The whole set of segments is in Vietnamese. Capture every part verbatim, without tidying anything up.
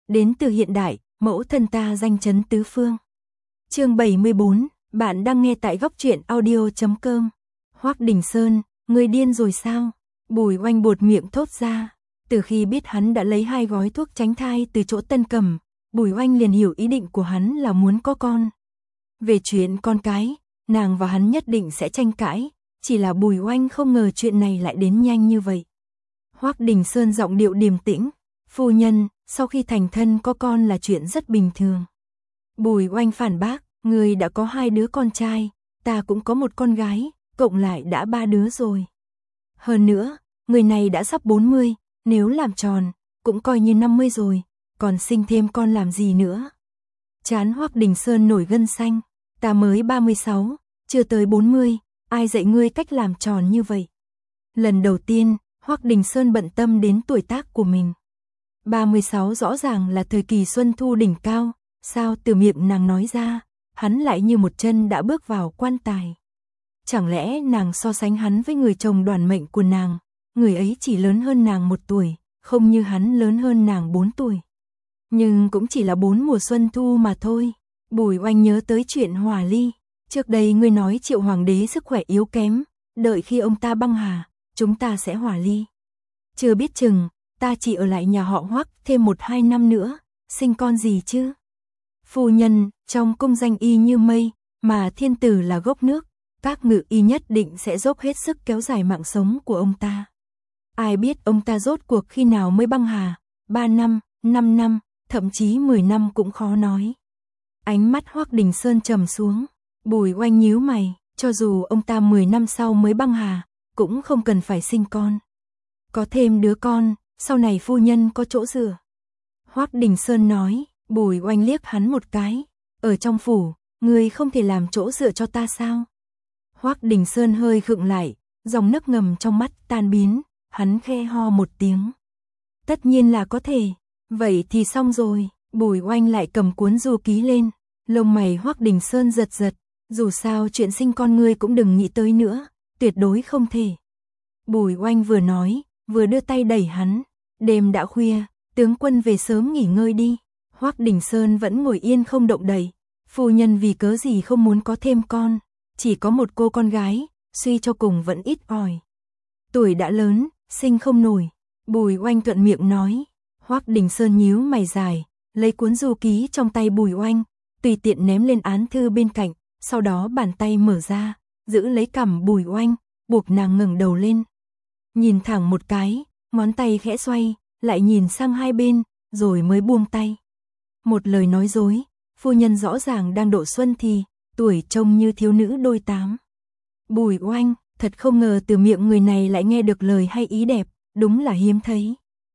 đến từ hiện đại, mẫu thân ta danh chấn tứ phương. Chương bảy mươi bốn, bạn đang nghe tại góc truyện audio chấm com. Hoắc Đình Sơn, người điên rồi sao? Bùi Oanh buột miệng thốt ra. Từ khi biết hắn đã lấy hai gói thuốc tránh thai từ chỗ Tân Cẩm, Bùi Oanh liền hiểu ý định của hắn là muốn có con. Về chuyện con cái, nàng và hắn nhất định sẽ tranh cãi, chỉ là Bùi Oanh không ngờ chuyện này lại đến nhanh như vậy. Hoắc Đình Sơn giọng điệu điềm tĩnh, phu nhân, sau khi thành thân có con là chuyện rất bình thường. Bùi Oanh phản bác, người đã có hai đứa con trai, ta cũng có một con gái, cộng lại đã ba đứa rồi. Hơn nữa, người này đã sắp bốn mươi, nếu làm tròn, cũng coi như năm mươi rồi, còn sinh thêm con làm gì nữa. Trán Hoắc Đình Sơn nổi gân xanh, ta mới ba mươi sáu, chưa tới bốn mươi, ai dạy ngươi cách làm tròn như vậy. Lần đầu tiên, Hoắc Đình Sơn bận tâm đến tuổi tác của mình. ba mươi sáu rõ ràng là thời kỳ xuân thu đỉnh cao, sao từ miệng nàng nói ra, hắn lại như một chân đã bước vào quan tài. Chẳng lẽ nàng so sánh hắn với người chồng đoản mệnh của nàng, người ấy chỉ lớn hơn nàng một tuổi, không như hắn lớn hơn nàng bốn tuổi. Nhưng cũng chỉ là bốn mùa xuân thu mà thôi. Bùi Oanh nhớ tới chuyện hòa ly, trước đây ngươi nói Triệu hoàng đế sức khỏe yếu kém, đợi khi ông ta băng hà, chúng ta sẽ hòa ly. Chưa biết chừng, ta chỉ ở lại nhà họ Hoắc thêm một hai năm nữa, sinh con gì chứ? Phu nhân, trong cung danh y như mây, mà thiên tử là gốc nước, các ngự y nhất định sẽ dốc hết sức kéo dài mạng sống của ông ta. Ai biết ông ta rốt cuộc khi nào mới băng hà, ba năm, năm năm, thậm chí mười năm cũng khó nói. Ánh mắt Hoắc Đình Sơn trầm xuống, Bùi Oanh nhíu mày, cho dù ông ta mười năm sau mới băng hà, cũng không cần phải sinh con. Có thêm đứa con, sau này phu nhân có chỗ dựa. Hoắc Đình Sơn nói, Bùi Oanh liếc hắn một cái, ở trong phủ, ngươi không thể làm chỗ dựa cho ta sao? Hoắc Đình Sơn hơi khựng lại, dòng nước ngầm trong mắt tan biến, hắn khe ho một tiếng. Tất nhiên là có thể, vậy thì xong rồi. Bùi Oanh lại cầm cuốn du ký lên, lông mày Hoắc Đình Sơn giật giật, dù sao chuyện sinh con ngươi cũng đừng nghĩ tới nữa, tuyệt đối không thể. Bùi Oanh vừa nói, vừa đưa tay đẩy hắn, đêm đã khuya, tướng quân về sớm nghỉ ngơi đi. Hoắc Đình Sơn vẫn ngồi yên không động đậy, phu nhân vì cớ gì không muốn có thêm con, chỉ có một cô con gái, suy cho cùng vẫn ít ỏi. Tuổi đã lớn, sinh không nổi, Bùi Oanh thuận miệng nói. Hoắc Đình Sơn nhíu mày dài, lấy cuốn du ký trong tay Bùi Oanh, tùy tiện ném lên án thư bên cạnh, sau đó bàn tay mở ra, giữ lấy cằm Bùi Oanh, buộc nàng ngẩng đầu lên. Nhìn thẳng một cái, ngón tay khẽ xoay, lại nhìn sang hai bên, rồi mới buông tay. Một lời nói dối, phu nhân rõ ràng đang độ xuân thì, tuổi trông như thiếu nữ đôi tám. Bùi Oanh, thật không ngờ từ miệng người này lại nghe được lời hay ý đẹp, đúng là hiếm thấy.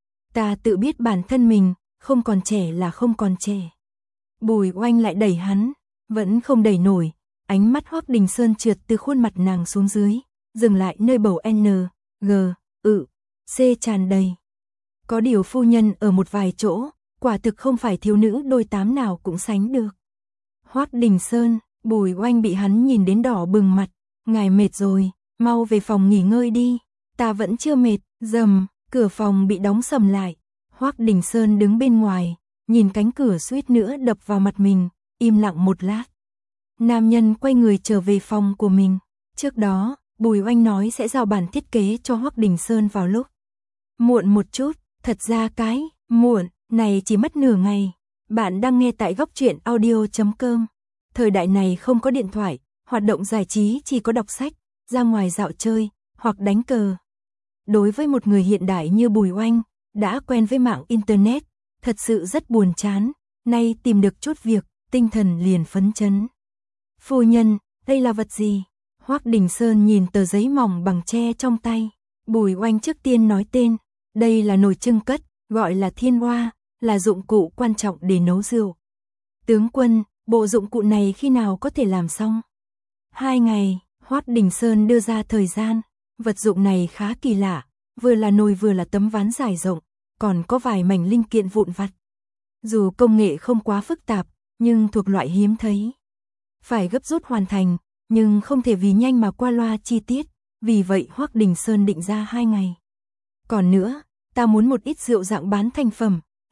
Ta tự biết bản thân mình, không còn trẻ là không còn trẻ. Bùi Oanh lại đẩy hắn, vẫn không đẩy nổi, ánh mắt Hoắc Đình Sơn trượt từ khuôn mặt nàng xuống dưới, dừng lại nơi bầu N, G, ự, C tràn đầy. Có điều phu nhân ở một vài chỗ, quả thực không phải thiếu nữ đôi tám nào cũng sánh được. Hoắc Đình Sơn, Bùi Oanh bị hắn nhìn đến đỏ bừng mặt, ngài mệt rồi, mau về phòng nghỉ ngơi đi, ta vẫn chưa mệt. Rầm, cửa phòng bị đóng sầm lại, Hoắc Đình Sơn đứng bên ngoài, nhìn cánh cửa suýt nữa đập vào mặt mình, im lặng một lát. Nam nhân quay người trở về phòng của mình, trước đó, Bùi Oanh nói sẽ giao bản thiết kế cho Hoắc Đình Sơn vào lúc muộn một chút, thật ra cái muộn này chỉ mất nửa ngày. Bạn đang nghe tại góc truyện audio chấm com. Thời đại này không có điện thoại, hoạt động giải trí chỉ có đọc sách, ra ngoài dạo chơi, hoặc đánh cờ. Đối với một người hiện đại như Bùi Oanh, đã quen với mạng Internet, thật sự rất buồn chán, nay tìm được chút việc, tinh thần liền phấn chấn. Phu nhân, đây là vật gì? Hoắc Đình Sơn nhìn tờ giấy mỏng bằng tre trong tay, Bùi Oanh trước tiên nói tên, đây là nồi chưng cất, gọi là thiên hoa, là dụng cụ quan trọng để nấu rượu. Tướng quân, bộ dụng cụ này khi nào có thể làm xong? Hai ngày, Hoắc Đình Sơn đưa ra thời gian. Vật dụng này khá kỳ lạ, vừa là nồi vừa là tấm ván dài rộng, còn có vài mảnh linh kiện vụn vặt. Dù công nghệ không quá phức tạp, nhưng thuộc loại hiếm thấy. Phải gấp rút hoàn thành, nhưng không thể vì nhanh mà qua loa chi tiết, vì vậy Hoắc Đình Sơn định ra hai ngày. Còn nữa, ta muốn một ít rượu dạng bán thành phẩm,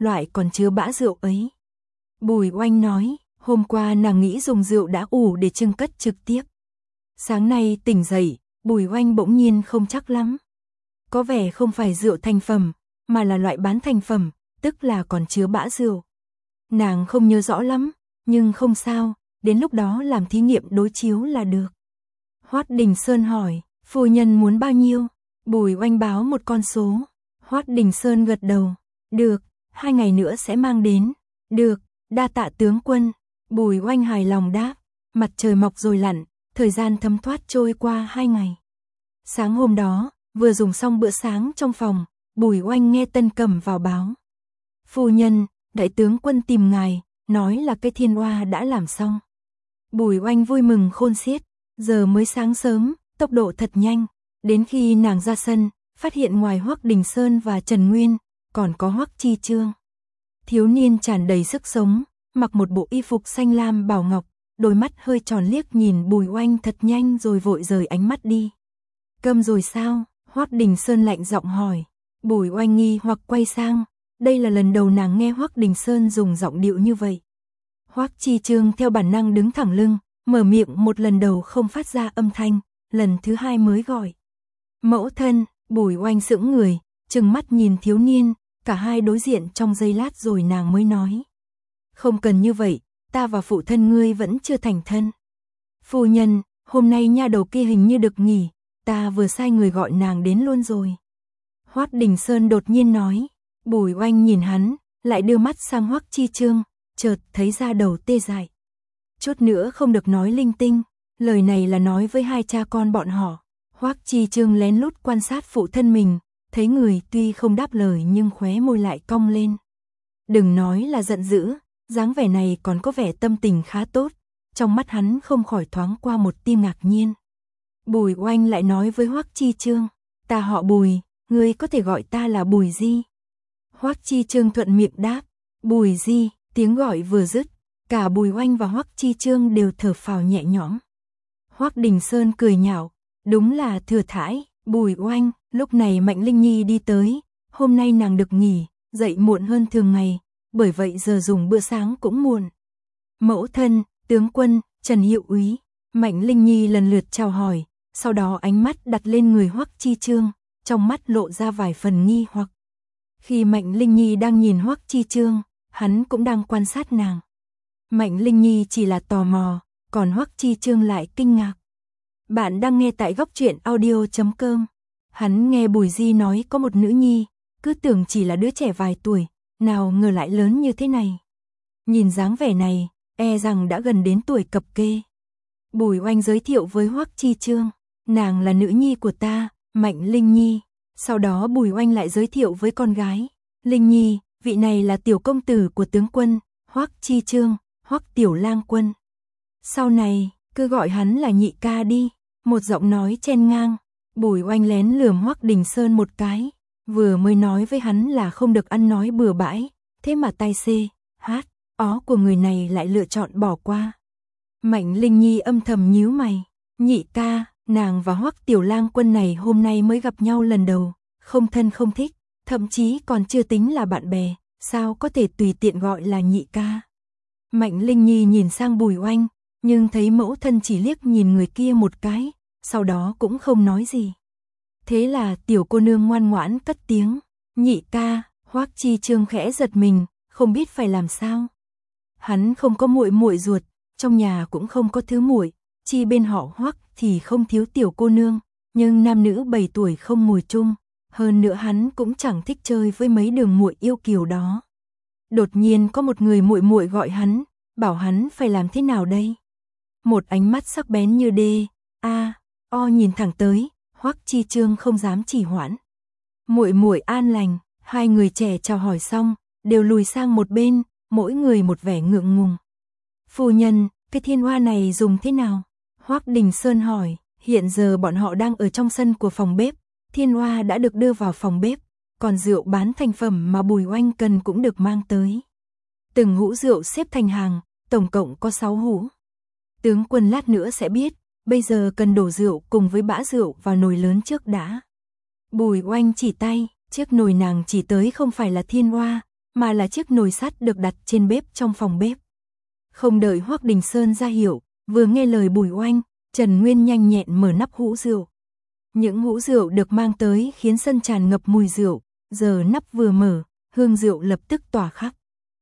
loại còn chứa bã rượu ấy. Bùi Oanh nói, hôm qua nàng nghĩ dùng rượu đã ủ để trưng cất trực tiếp. Sáng nay tỉnh dậy, Bùi Oanh bỗng nhiên không chắc lắm. Có vẻ không phải rượu thành phẩm, mà là loại bán thành phẩm, tức là còn chứa bã rượu. Nàng không nhớ rõ lắm, nhưng không sao, đến lúc đó làm thí nghiệm đối chiếu là được. Hoát Đình Sơn hỏi, phu nhân muốn bao nhiêu? Bùi Oanh báo một con số. Hoát Đình Sơn gật đầu, được, hai ngày nữa sẽ mang đến. Được, đa tạ tướng quân. Bùi Oanh hài lòng đáp. Mặt trời mọc rồi lặn, thời gian thấm thoát trôi qua hai ngày. Sáng hôm đó, vừa dùng xong bữa sáng trong phòng, Bùi Oanh nghe Tân Cẩm vào báo. Phu nhân, đại tướng quân tìm ngài, nói là cái thiên oa đã làm xong. Bùi Oanh vui mừng khôn xiết, giờ mới sáng sớm, tốc độ thật nhanh. Đến khi nàng ra sân, phát hiện ngoài Hoắc Đình Sơn và Trần Nguyên, còn có Hoắc Chi Chương. Thiếu niên tràn đầy sức sống, mặc một bộ y phục xanh lam bảo ngọc, đôi mắt hơi tròn liếc nhìn Bùi Oanh thật nhanh rồi vội rời ánh mắt đi. Câm rồi sao? Hoắc Đình Sơn lạnh giọng hỏi. Bùi Oanh nghi hoặc quay sang, đây là lần đầu nàng nghe Hoắc Đình Sơn dùng giọng điệu như vậy. Hoắc Chi Chương theo bản năng đứng thẳng lưng, mở miệng một lần đầu không phát ra âm thanh, lần thứ hai mới gọi. Mẫu thân. Bùi Oanh sững người, trừng mắt nhìn thiếu niên, cả hai đối diện trong giây lát rồi nàng mới nói. Không cần như vậy, ta và phụ thân ngươi vẫn chưa thành thân. Phu nhân, hôm nay nha đầu kia hình như được nghỉ, ta vừa sai người gọi nàng đến luôn rồi. Hoắc Đình Sơn đột nhiên nói. Bùi Oanh nhìn hắn, lại đưa mắt sang Hoắc Chi Chương, chợt thấy da đầu tê dại. Chút nữa không được nói linh tinh, lời này là nói với hai cha con bọn họ. Hoắc Chi Chương lén lút quan sát phụ thân mình, thấy người tuy không đáp lời nhưng khóe môi lại cong lên. Đừng nói là giận dữ, dáng vẻ này còn có vẻ tâm tình khá tốt, trong mắt hắn không khỏi thoáng qua một tia ngạc nhiên. Bùi Oanh lại nói với Hoắc Chi Chương, ta họ Bùi, ngươi có thể gọi ta là Bùi Di. Hoắc Chi Chương thuận miệng đáp, Bùi Di. Tiếng gọi vừa dứt, cả Bùi Oanh và Hoắc Chi Chương đều thở phào nhẹ nhõm. Hoắc Đình Sơn cười nhạo, đúng là thừa thãi. Bùi Oanh. Lúc này Mạnh Linh Nhi đi tới, hôm nay nàng được nghỉ, dậy muộn hơn thường ngày, bởi vậy giờ dùng bữa sáng cũng muộn. Mẫu thân, tướng quân, Trần Hiệu úy. Mạnh Linh Nhi lần lượt chào hỏi, sau đó ánh mắt đặt lên người Hoắc Chi Chương, trong mắt lộ ra vài phần nghi hoặc. Khi Mạnh Linh Nhi đang nhìn Hoắc Chi Chương, hắn cũng đang quan sát nàng. Mạnh Linh Nhi chỉ là tò mò, còn Hoắc Chi Chương lại kinh ngạc. Bạn đang nghe tại góc truyện audio chấm com. Hắn nghe Bùi Di nói có một nữ nhi, cứ tưởng chỉ là đứa trẻ vài tuổi, nào ngờ lại lớn như thế này. Nhìn dáng vẻ này, e rằng đã gần đến tuổi cập kê. Bùi Oanh giới thiệu với Hoắc Chi Chương, nàng là nữ nhi của ta, Mạnh Linh Nhi. Sau đó Bùi Oanh lại giới thiệu với con gái, Linh Nhi, vị này là tiểu công tử của tướng quân, Hoắc Chi Chương, Hoắc tiểu lang quân. Sau này, cứ gọi hắn là nhị ca đi, một giọng nói chen ngang. Bùi Oanh lén lườm Hoắc Đình Sơn một cái, vừa mới nói với hắn là không được ăn nói bừa bãi, thế mà tay xê, hát, ó của người này lại lựa chọn bỏ qua. Mạnh Linh Nhi âm thầm nhíu mày, nhị ca, nàng và Hoắc tiểu lang quân này hôm nay mới gặp nhau lần đầu, không thân không thích, thậm chí còn chưa tính là bạn bè, sao có thể tùy tiện gọi là nhị ca. Mạnh Linh Nhi nhìn sang Bùi Oanh, nhưng thấy mẫu thân chỉ liếc nhìn người kia một cái, sau đó cũng không nói gì. Thế là tiểu cô nương ngoan ngoãn cất tiếng, nhị ca. Hoắc Chi Chương khẽ giật mình, không biết phải làm sao. Hắn không có muội muội ruột, trong nhà cũng không có thứ muội, chi bên họ Hoắc thì không thiếu tiểu cô nương, nhưng nam nữ bảy tuổi không ngồi chung, hơn nữa hắn cũng chẳng thích chơi với mấy đường muội yêu kiều đó. Đột nhiên có một người muội muội gọi hắn, bảo hắn phải làm thế nào đây? Một ánh mắt sắc bén như đê, a, o nhìn thẳng tới, Hoắc Chi Chương không dám trì hoãn. Muội muội an lành, hai người trẻ chào hỏi xong, đều lùi sang một bên, mỗi người một vẻ ngượng ngùng. Phu nhân, cái thiên hoa này dùng thế nào? Hoắc Đình Sơn hỏi, hiện giờ bọn họ đang ở trong sân của phòng bếp, thiên hoa đã được đưa vào phòng bếp, còn rượu bán thành phẩm mà Bùi Oanh cần cũng được mang tới. Từng hũ rượu xếp thành hàng, tổng cộng có sáu hũ. Tướng quân lát nữa sẽ biết, bây giờ cần đổ rượu cùng với bã rượu vào nồi lớn trước đã. Bùi Oanh chỉ tay, chiếc nồi nàng chỉ tới không phải là thiên hoa, mà là chiếc nồi sắt được đặt trên bếp trong phòng bếp. Không đợi Hoắc Đình Sơn ra hiệu, vừa nghe lời Bùi Oanh, Trần Nguyên nhanh nhẹn mở nắp hũ rượu. Những hũ rượu được mang tới khiến sân tràn ngập mùi rượu, giờ nắp vừa mở, hương rượu lập tức tỏa khắp.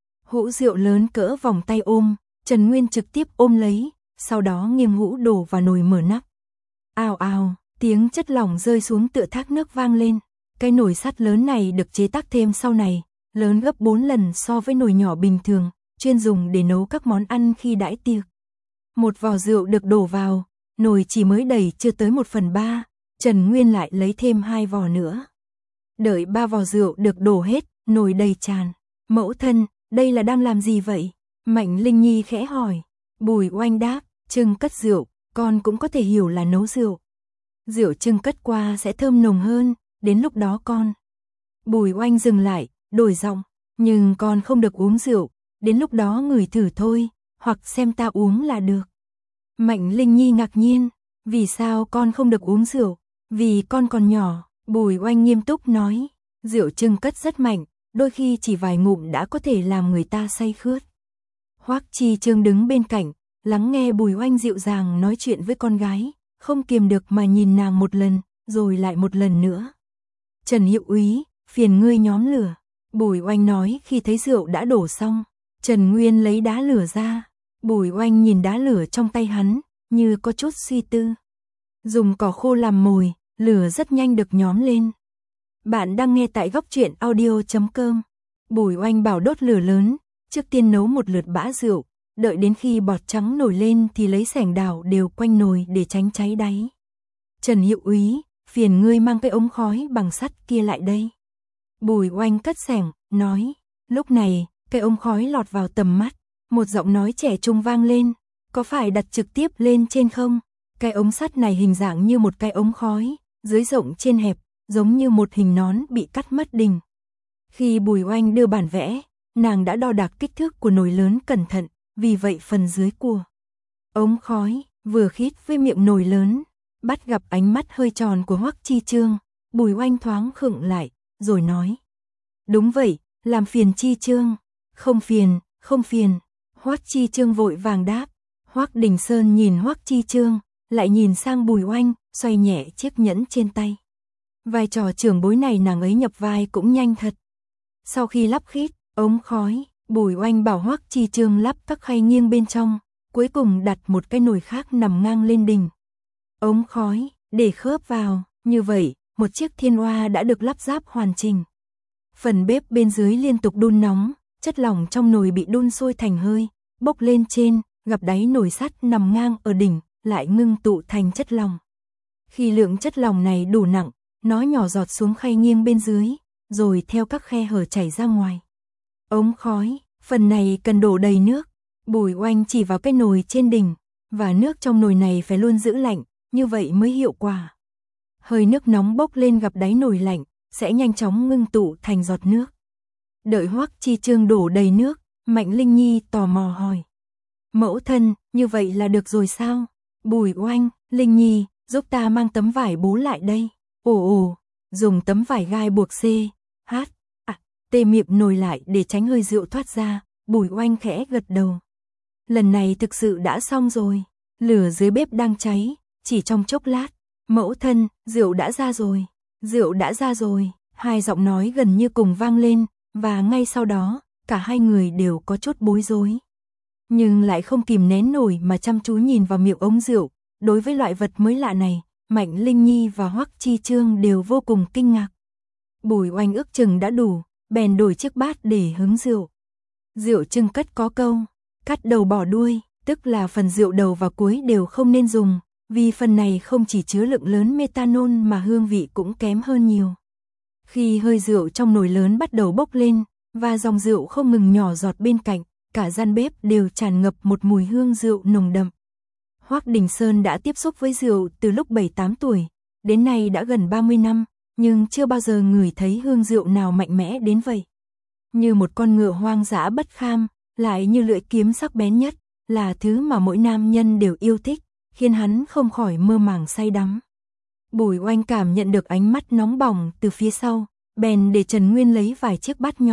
Hũ rượu lớn cỡ vòng tay ôm, Trần Nguyên trực tiếp ôm lấy, sau đó nghiêng hũ đổ vào nồi mở nắp. Ào ào, tiếng chất lỏng rơi xuống tựa thác nước vang lên. Cái nồi sắt lớn này được chế tác thêm sau này, lớn gấp bốn lần so với nồi nhỏ bình thường, chuyên dùng để nấu các món ăn khi đãi tiệc. Một vò rượu được đổ vào, nồi chỉ mới đầy chưa tới một phần ba, Trần Nguyên lại lấy thêm hai vò nữa. Đợi ba vò rượu được đổ hết, nồi đầy tràn. Mẫu thân, đây là đang làm gì vậy? Mạnh Linh Nhi khẽ hỏi. Bùi Oanh đáp, trưng cất rượu, con cũng có thể hiểu là nấu rượu. Rượu trưng cất qua sẽ thơm nồng hơn, đến lúc đó con. Bùi Oanh dừng lại, đổi giọng, nhưng con không được uống rượu, đến lúc đó ngửi thử thôi, hoặc xem ta uống là được. Mạnh Linh Nhi ngạc nhiên, vì sao con không được uống rượu? Vì con còn nhỏ, Bùi Oanh nghiêm túc nói, rượu trưng cất rất mạnh, đôi khi chỉ vài ngụm đã có thể làm người ta say khướt. Hoắc Chi Trương đứng bên cạnh, lắng nghe Bùi Oanh dịu dàng nói chuyện với con gái, không kiềm được mà nhìn nàng một lần, rồi lại một lần nữa. Trần Hiệu Úy, phiền ngươi nhóm lửa. Bùi Oanh nói khi thấy rượu đã đổ xong. Trần Nguyên lấy đá lửa ra. Bùi Oanh nhìn đá lửa trong tay hắn, như có chút suy tư. Dùng cỏ khô làm mồi, lửa rất nhanh được nhóm lên. Bạn đang nghe tại góc truyện audio chấm com. Bùi Oanh bảo đốt lửa lớn, trước tiên nấu một lượt bã rượu, đợi đến khi bọt trắng nổi lên thì lấy xẻng đảo đều quanh nồi để tránh cháy đáy. Trần Hiệu Úy, phiền ngươi mang cái ống khói bằng sắt kia lại đây. Bùi Oanh cất xẻng, nói. Lúc này, cái ống khói lọt vào tầm mắt, một giọng nói trẻ trung vang lên, có phải đặt trực tiếp lên trên không? Cái ống sắt này hình dạng như một cái ống khói, dưới rộng trên hẹp, giống như một hình nón bị cắt mất đỉnh. Khi Bùi Oanh đưa bản vẽ, nàng đã đo đạc kích thước của nồi lớn cẩn thận, vì vậy phần dưới của ống khói vừa khít với miệng nồi lớn, bắt gặp ánh mắt hơi tròn của Hoắc Chi Trương, Bùi Oanh thoáng khựng lại, rồi nói. Đúng vậy, làm phiền Chi Trương. Không phiền, không phiền. Hoắc Chi Trương vội vàng đáp. Hoắc Đình Sơn nhìn Hoắc Chi Trương, lại nhìn sang Bùi Oanh, xoay nhẹ chiếc nhẫn trên tay. Vai trò trưởng bối này nàng ấy nhập vai cũng nhanh thật. Sau khi lắp khít, ống khói, Bùi Oanh bảo Hoắc Chi Trương lắp các khay nghiêng bên trong, cuối cùng đặt một cái nồi khác nằm ngang lên đỉnh. Ống khói, để khớp vào, như vậy, một chiếc thiên oa đã được lắp ráp hoàn chỉnh. Phần bếp bên dưới liên tục đun nóng, chất lỏng trong nồi bị đun sôi thành hơi, bốc lên trên, gặp đáy nồi sắt nằm ngang ở đỉnh, lại ngưng tụ thành chất lỏng. Khi lượng chất lỏng này đủ nặng, nó nhỏ giọt xuống khay nghiêng bên dưới, rồi theo các khe hở chảy ra ngoài. Ống khói, phần này cần đổ đầy nước. Bùi Oanh chỉ vào cái nồi trên đỉnh, và nước trong nồi này phải luôn giữ lạnh, như vậy mới hiệu quả. Hơi nước nóng bốc lên gặp đáy nồi lạnh, sẽ nhanh chóng ngưng tụ thành giọt nước. Đợi Hoắc Chi Trương đổ đầy nước, Mạnh Linh Nhi tò mò hỏi. Mẫu thân, như vậy là được rồi sao? Bùi Oanh, Linh Nhi, giúp ta mang tấm vải bố lại đây. Ồ ồ, dùng tấm vải gai buộc C, H, à, tê miệng nồi lại để tránh hơi rượu thoát ra. Bùi Oanh khẽ gật đầu. Lần này thực sự đã xong rồi. Lửa dưới bếp đang cháy, chỉ trong chốc lát. Mẫu thân, rượu đã ra rồi. Rượu đã ra rồi. Hai giọng nói gần như cùng vang lên, và ngay sau đó, cả hai người đều có chút bối rối. Nhưng lại không kìm nén nổi mà chăm chú nhìn vào miệng ống rượu. Đối với loại vật mới lạ này, Mạnh Linh Nhi và Hoắc Chi Trương đều vô cùng kinh ngạc. Bùi Oanh ước chừng đã đủ, bèn đổi chiếc bát để hứng rượu. Rượu trưng cất có câu, cắt đầu bỏ đuôi, tức là phần rượu đầu và cuối đều không nên dùng, vì phần này không chỉ chứa lượng lớn methanol mà hương vị cũng kém hơn nhiều. Khi hơi rượu trong nồi lớn bắt đầu bốc lên, và dòng rượu không ngừng nhỏ giọt bên cạnh, cả gian bếp đều tràn ngập một mùi hương rượu nồng đậm. Hoắc Đình Sơn đã tiếp xúc với rượu từ lúc bảy tám tuổi, đến nay đã gần ba mươi năm, nhưng chưa bao giờ ngửi thấy hương rượu nào mạnh mẽ đến vậy. Như một con ngựa hoang dã bất kham, lại như lưỡi kiếm sắc bén nhất, là thứ mà mỗi nam nhân đều yêu thích, khiến hắn không khỏi mơ màng say đắm. Bùi Oanh cảm nhận được ánh mắt nóng bỏng từ phía sau, bèn để Trần Nguyên lấy vài chiếc bát nhỏ,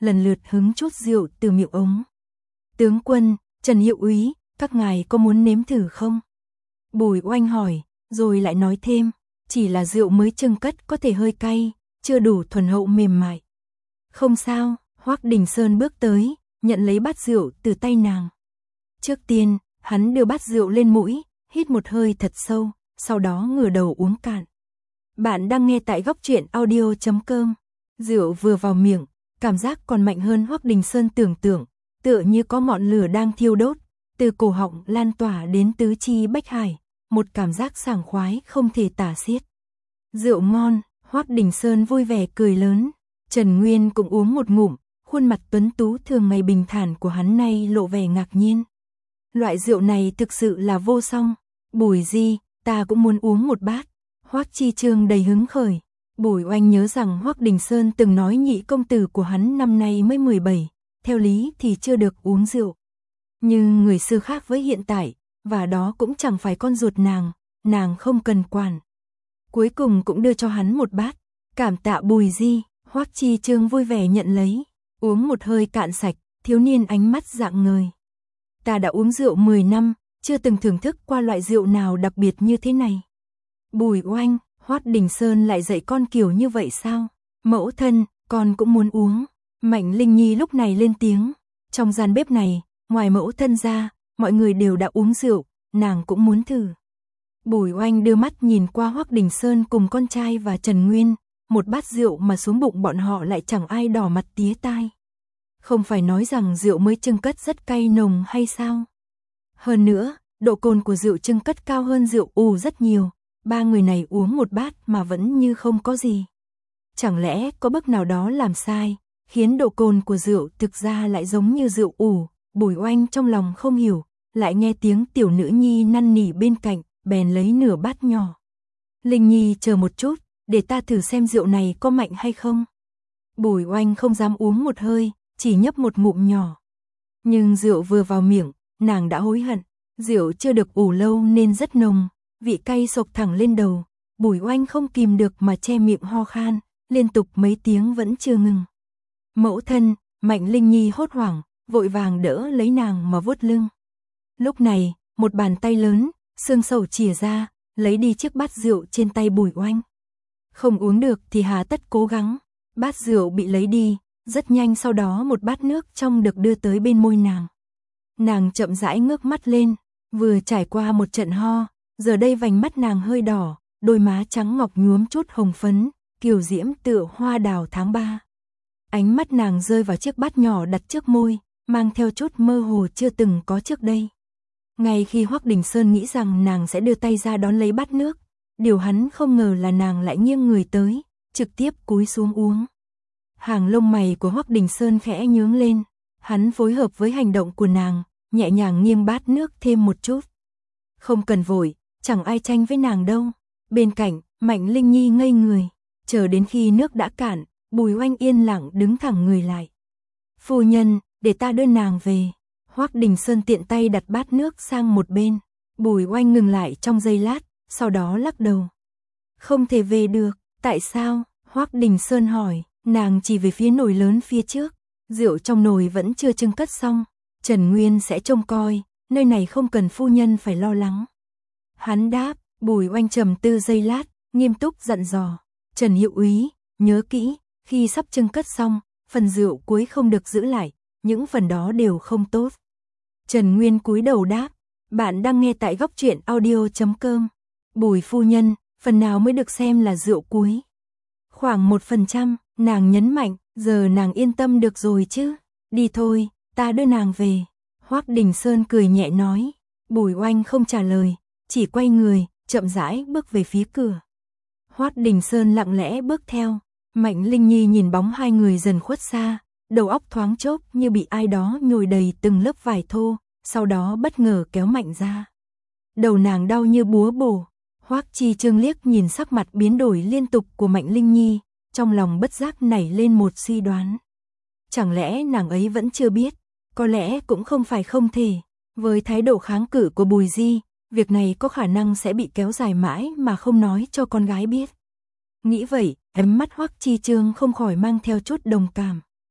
lần lượt hứng chút rượu từ miệng ống. Tướng quân, Trần hiệu úy, các ngài có muốn nếm thử không? Bùi Oanh hỏi, rồi lại nói thêm, chỉ là rượu mới chưng cất có thể hơi cay, chưa đủ thuần hậu mềm mại. Không sao, Hoắc Đình Sơn bước tới, nhận lấy bát rượu từ tay nàng. Trước tiên, hắn đưa bát rượu lên mũi, hít một hơi thật sâu, sau đó ngửa đầu uống cạn. Bạn đang nghe tại góc truyện audio chấm com. Rượu vừa vào miệng, cảm giác còn mạnh hơn Hoắc Đình Sơn tưởng tượng, tựa như có ngọn lửa đang thiêu đốt, từ cổ họng lan tỏa đến tứ chi bách hải, một cảm giác sảng khoái không thể tả xiết. Rượu ngon, Hoắc Đình Sơn vui vẻ cười lớn, Trần Nguyên cũng uống một ngụm, khuôn mặt tuấn tú thường ngày bình thản của hắn nay lộ vẻ ngạc nhiên. Loại rượu này thực sự là vô song. Bùi Di, ta cũng muốn uống một bát. Hoắc Chi Trương đầy hứng khởi. Bùi Oanh nhớ rằng Hoắc Đình Sơn từng nói nhị công tử của hắn năm nay mới mười bảy, theo lý thì chưa được uống rượu. Nhưng người xưa khác với hiện tại, và đó cũng chẳng phải con ruột nàng, nàng không cần quản. Cuối cùng cũng đưa cho hắn một bát. Cảm tạ Bùi Di, Hoắc Chi Trương vui vẻ nhận lấy, uống một hơi cạn sạch, thiếu niên ánh mắt rạng ngời. Ta đã uống rượu mười năm, chưa từng thưởng thức qua loại rượu nào đặc biệt như thế này. Bùi Oanh, Hoắc Đình Sơn lại dạy con kiểu như vậy sao? Mẫu thân, con cũng muốn uống. Mạnh Linh Nhi lúc này lên tiếng. Trong gian bếp này, ngoài mẫu thân ra, mọi người đều đã uống rượu, nàng cũng muốn thử. Bùi Oanh đưa mắt nhìn qua Hoắc Đình Sơn cùng con trai và Trần Nguyên, một bát rượu mà xuống bụng bọn họ lại chẳng ai đỏ mặt tía tai. Không phải nói rằng rượu mới chưng cất rất cay nồng hay sao? Hơn nữa, độ cồn của rượu chưng cất cao hơn rượu ủ rất nhiều, ba người này uống một bát mà vẫn như không có gì. Chẳng lẽ có bước nào đó làm sai, khiến độ cồn của rượu thực ra lại giống như rượu ủ? Bùi Oanh trong lòng không hiểu, lại nghe tiếng tiểu nữ nhi năn nỉ bên cạnh, bèn lấy nửa bát nhỏ. Linh Nhi chờ một chút, để ta thử xem rượu này có mạnh hay không. Bùi Oanh không dám uống một hơi, chỉ nhấp một ngụm nhỏ. Nhưng rượu vừa vào miệng, nàng đã hối hận. Rượu chưa được ủ lâu nên rất nồng, vị cay sộc thẳng lên đầu. Bùi Oanh không kìm được mà che miệng ho khan, liên tục mấy tiếng vẫn chưa ngừng. Mẫu thân, Mạnh Linh Nhi hốt hoảng, vội vàng đỡ lấy nàng mà vuốt lưng. Lúc này, một bàn tay lớn, xương sầu chìa ra, lấy đi chiếc bát rượu trên tay Bùi Oanh. Không uống được thì hà tất cố gắng. Bát rượu bị lấy đi, rất nhanh sau đó một bát nước trong được đưa tới bên môi nàng. Nàng chậm rãi ngước mắt lên, vừa trải qua một trận ho, giờ đây vành mắt nàng hơi đỏ, đôi má trắng ngọc nhuốm chút hồng phấn, kiều diễm tựa hoa đào tháng ba. Ánh mắt nàng rơi vào chiếc bát nhỏ đặt trước môi, mang theo chút mơ hồ chưa từng có trước đây. Ngay khi Hoắc Đình Sơn nghĩ rằng nàng sẽ đưa tay ra đón lấy bát nước, điều hắn không ngờ là nàng lại nghiêng người tới, trực tiếp cúi xuống uống. Hàng lông mày của Hoắc Đình Sơn khẽ nhướng lên, hắn phối hợp với hành động của nàng, nhẹ nhàng nghiêng bát nước thêm một chút. Không cần vội, chẳng ai tranh với nàng đâu. Bên cạnh, Mạnh Linh Nhi ngây người, chờ đến khi nước đã cạn, Bùi Oanh yên lặng đứng thẳng người lại. Phu nhân, để ta đưa nàng về. Hoắc Đình Sơn tiện tay đặt bát nước sang một bên. Bùi Oanh ngừng lại trong giây lát, sau đó lắc đầu. Không thể về được, tại sao? Hoắc Đình Sơn hỏi, nàng chỉ về phía nồi lớn phía trước. Rượu trong nồi vẫn chưa chưng cất xong, Trần Nguyên sẽ trông coi, nơi này không cần phu nhân phải lo lắng. Hắn đáp. Bùi Oanh trầm tư giây lát, nghiêm túc dặn dò. Trần hiệu úy, nhớ kỹ, khi sắp chưng cất xong, phần rượu cuối không được giữ lại, những phần đó đều không tốt. Trần Nguyên cúi đầu đáp, bạn đang nghe tại góc truyện audio chấm com. Bùi phu nhân, phần nào mới được xem là rượu cuối? Khoảng một phần trăm, nàng nhấn mạnh, giờ nàng yên tâm được rồi chứ. Đi thôi, ta đưa nàng về. Hoắc Đình Sơn cười nhẹ nói. Bùi Oanh không trả lời, chỉ quay người, chậm rãi bước về phía cửa. Hoắc Đình Sơn lặng lẽ bước theo. Mạnh Linh Nhi nhìn bóng hai người dần khuất xa, đầu óc thoáng chốc như bị ai đó nhồi đầy từng lớp vải thô, sau đó bất ngờ kéo mạnh ra. Đầu nàng đau như búa bổ. Hoắc Chi Trương liếc nhìn sắc mặt biến đổi liên tục của Mạnh Linh Nhi, trong lòng bất giác nảy lên một suy đoán. Chẳng lẽ nàng ấy vẫn chưa biết? Có lẽ cũng không phải không thể. Với thái độ kháng cự của Bùi Di, việc này có khả năng sẽ bị kéo dài mãi mà không nói cho con gái biết. Nghĩ vậy, ánh mắt Hoắc Chi Trương không khỏi mang theo chút đồng cảm.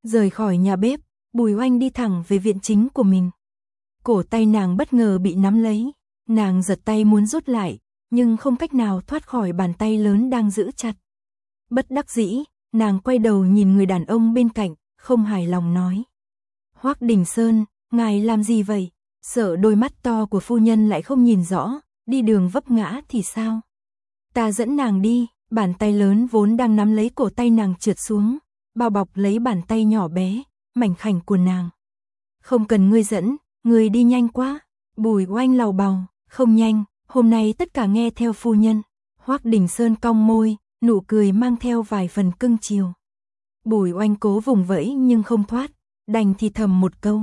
Rời khỏi nhà bếp, Bùi Oanh đi thẳng về viện chính của mình. Cổ tay nàng bất ngờ bị nắm lấy, nàng giật tay muốn rút lại, nhưng không cách nào thoát khỏi bàn tay lớn đang giữ chặt. Bất đắc dĩ, nàng quay đầu nhìn người đàn ông bên cạnh, không hài lòng nói. Hoắc Đình Sơn, ngài làm gì vậy? Sợ đôi mắt to của phu nhân lại không nhìn rõ, đi đường vấp ngã thì sao? Ta dẫn nàng đi, bàn tay lớn vốn đang nắm lấy cổ tay nàng trượt xuống, bao bọc lấy bàn tay nhỏ bé, mảnh khảnh của nàng. Không cần ngươi dẫn, ngươi đi nhanh quá. Bùi Oanh lầu bầu, không nhanh, hôm nay tất cả nghe theo phu nhân. Hoắc Đình Sơn cong môi, nụ cười mang theo vài phần cưng chiều. Bùi Oanh cố vùng vẫy nhưng không thoát, đành thì thầm một câu.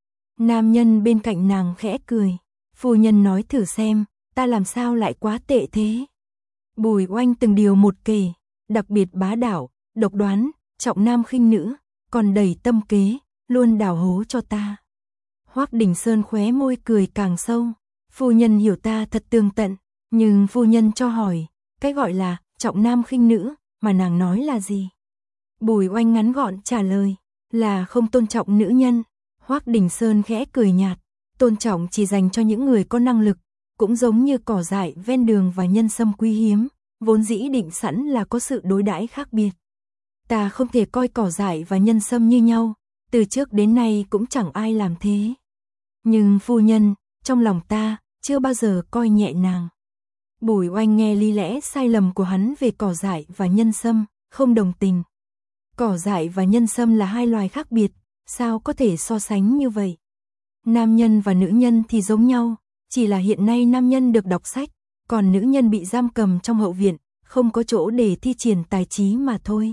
Nam nhân bên cạnh nàng khẽ cười. Phu nhân nói thử xem, ta làm sao lại quá tệ thế? Bùi Oanh từng điều một kể, đặc biệt bá đạo, độc đoán, trọng nam khinh nữ, còn đầy tâm kế, luôn đào hố cho ta. Hoắc Đình Sơn khóe môi cười càng sâu. Phu nhân hiểu ta thật tường tận, nhưng phu nhân cho hỏi, cái gọi là trọng nam khinh nữ mà nàng nói là gì? Bùi Oanh ngắn gọn trả lời, là không tôn trọng nữ nhân. Hoắc Đình Sơn khẽ cười nhạt, tôn trọng chỉ dành cho những người có năng lực, cũng giống như cỏ dại ven đường và nhân sâm quý hiếm, vốn dĩ định sẵn là có sự đối đãi khác biệt. Ta không thể coi cỏ dại và nhân sâm như nhau, từ trước đến nay cũng chẳng ai làm thế. Nhưng phu nhân, trong lòng ta, chưa bao giờ coi nhẹ nàng. Bùi Oanh nghe lý lẽ sai lầm của hắn về cỏ dại và nhân sâm, không đồng tình. Cỏ dại và nhân sâm là hai loài khác biệt, sao có thể so sánh như vậy? Nam nhân và nữ nhân thì giống nhau, chỉ là hiện nay nam nhân được đọc sách, còn nữ nhân bị giam cầm trong hậu viện, không có chỗ để thi triển tài trí mà thôi.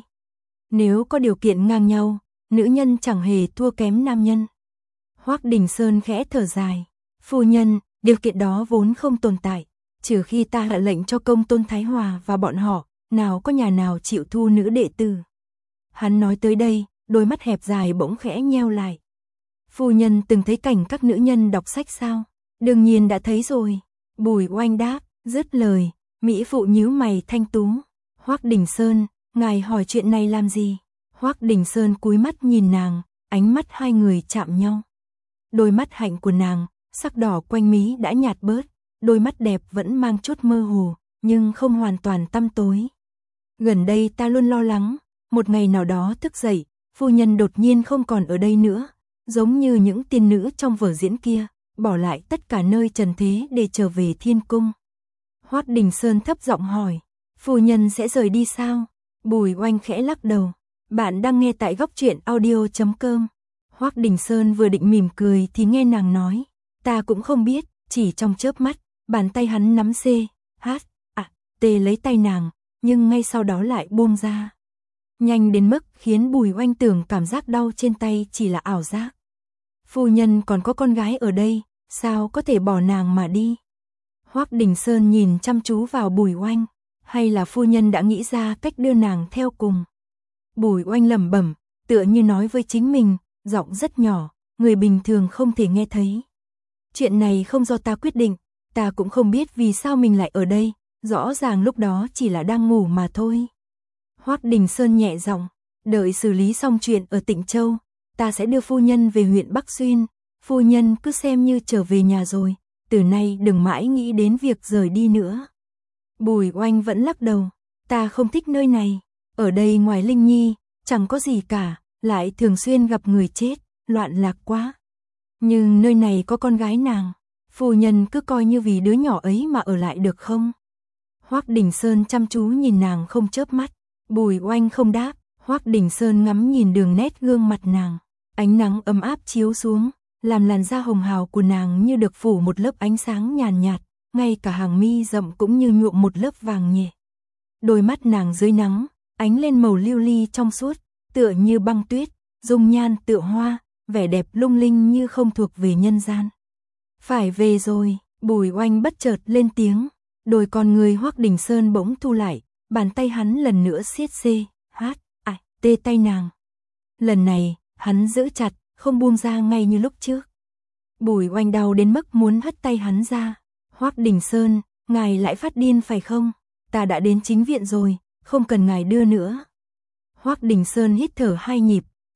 Nếu có điều kiện ngang nhau, nữ nhân chẳng hề thua kém nam nhân. Hoắc Đình Sơn khẽ thở dài, phu nhân, điều kiện đó vốn không tồn tại, trừ khi ta hạ lệnh cho Công Tôn Thái Hòa và bọn họ, nào có nhà nào chịu thu nữ đệ tử. Hắn nói tới đây, đôi mắt hẹp dài bỗng khẽ nheo lại. Phu nhân từng thấy cảnh các nữ nhân đọc sách sao? Đương nhiên đã thấy rồi. Bùi Oanh đáp, dứt lời, mỹ phụ nhíu mày thanh tú. Hoắc Đình Sơn, ngài hỏi chuyện này làm gì? Hoắc Đình Sơn cúi mắt nhìn nàng, ánh mắt hai người chạm nhau. Đôi mắt hạnh của nàng, sắc đỏ quanh mí đã nhạt bớt, đôi mắt đẹp vẫn mang chút mơ hồ, nhưng không hoàn toàn tăm tối. Gần đây ta luôn lo lắng, một ngày nào đó thức dậy, phu nhân đột nhiên không còn ở đây nữa, giống như những tiên nữ trong vở diễn kia, bỏ lại tất cả nơi trần thế để trở về thiên cung. Hoắc Đình Sơn thấp giọng hỏi, phu nhân sẽ rời đi sao? Bùi Oanh khẽ lắc đầu, bạn đang nghe tại góc truyện audio chấm com. Hoắc Đình Sơn vừa định mỉm cười thì nghe nàng nói, ta cũng không biết, chỉ trong chớp mắt, bàn tay hắn nắm C, H, à, T lấy tay nàng, nhưng ngay sau đó lại buông ra. Nhanh đến mức khiến Bùi Oanh tưởng cảm giác đau trên tay chỉ là ảo giác. Phu nhân còn có con gái ở đây, sao có thể bỏ nàng mà đi? Hoắc Đình Sơn nhìn chăm chú vào Bùi Oanh, hay là phu nhân đã nghĩ ra cách đưa nàng theo cùng? Bùi Oanh lẩm bẩm, tựa như nói với chính mình, giọng rất nhỏ, người bình thường không thể nghe thấy. Chuyện này không do ta quyết định, ta cũng không biết vì sao mình lại ở đây, rõ ràng lúc đó chỉ là đang ngủ mà thôi. Hoắc Đình Sơn nhẹ giọng, đợi xử lý xong chuyện ở Tịnh Châu, ta sẽ đưa phu nhân về huyện Bắc Xuyên, phu nhân cứ xem như trở về nhà rồi, từ nay đừng mãi nghĩ đến việc rời đi nữa. Bùi Oanh vẫn lắc đầu, ta không thích nơi này, ở đây ngoài Linh Nhi, chẳng có gì cả, lại thường xuyên gặp người chết, loạn lạc quá. Nhưng nơi này có con gái nàng, phu nhân cứ coi như vì đứa nhỏ ấy mà ở lại được không? Hoắc Đình Sơn chăm chú nhìn nàng không chớp mắt, Bùi Oanh không đáp, Hoắc Đình Sơn ngắm nhìn đường nét gương mặt nàng, ánh nắng ấm áp chiếu xuống, làm làn da hồng hào của nàng như được phủ một lớp ánh sáng nhàn nhạt, ngay cả hàng mi rậm cũng như nhuộm một lớp vàng nhẹ. Đôi mắt nàng dưới nắng, ánh lên màu lưu ly trong suốt, tựa như băng tuyết, dung nhan tựa hoa, vẻ đẹp lung linh như không thuộc về nhân gian. Phải về rồi, Bùi Oanh bất chợt lên tiếng, đôi con người Hoắc Đình Sơn bỗng thu lại, bàn tay hắn lần nữa siết C, H, I, T tay nàng. Lần này, hắn giữ chặt, không buông ra ngay như lúc trước. Bùi Oanh đau đến mức muốn hất tay hắn ra. Hoắc Đình Sơn, ngài lại phát điên phải không? Ta đã đến chính viện rồi, không cần ngài đưa nữa. Hoắc Đình Sơn hít thở hai nhịp,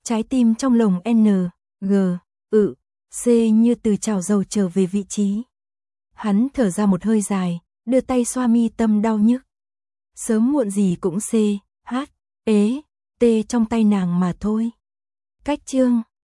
Trái tim trong lồng N, G, ự, C như từ chảo dầu trở về vị trí. Hắn thở ra một hơi dài, đưa tay xoa mi tâm đau nhức. Sớm muộn gì cũng C, H, ế, T trong tay nàng mà thôi. Cách chương